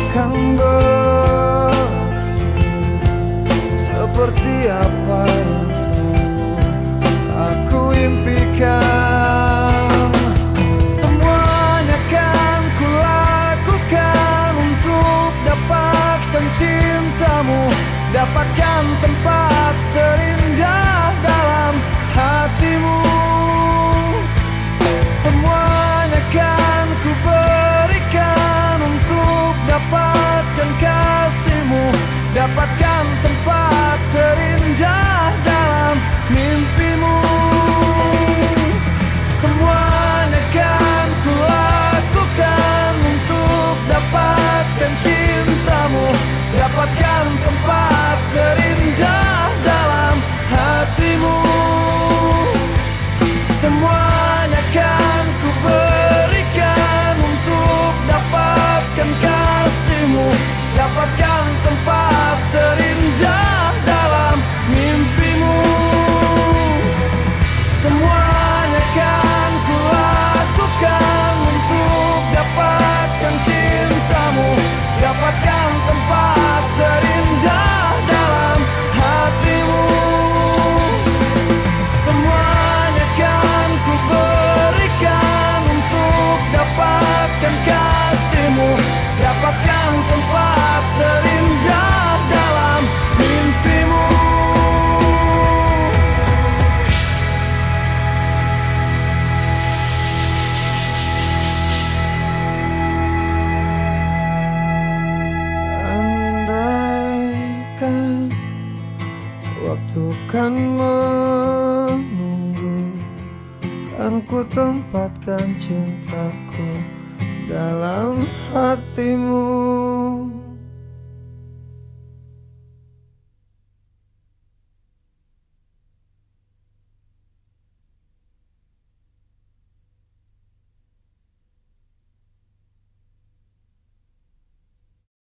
akan berakhir seperti apa yang selalu aku impikan. Semuanya kan kulakukan untuk dapatkan cintamu, dapatkan tempat terindah dalam hatimu. Semuanya kan ku berikan untuk dapatkan kasihmu, dapatkan tempat terindah dalam mimpimu. Semuanya kan ku lakukan untuk dapatkan cintamu, dapatkan tempat terindah dalam hatimu. Semuanya kan ku berikan untuk dapatkan kasihmu, dapatkan tempat terindah dalam mimpimu. Semuanya kan ku lakukan untuk dapatkan cintamu, dapatkan tempat terindah dalam hatimu. Semuanya kan ku berikan untuk dapatkan kasihmu, dapatkan tempat terindah dalam mimpimu. Andaikan waktu kan menunggu, kan ku tempatkan cintaku dalam hatimu.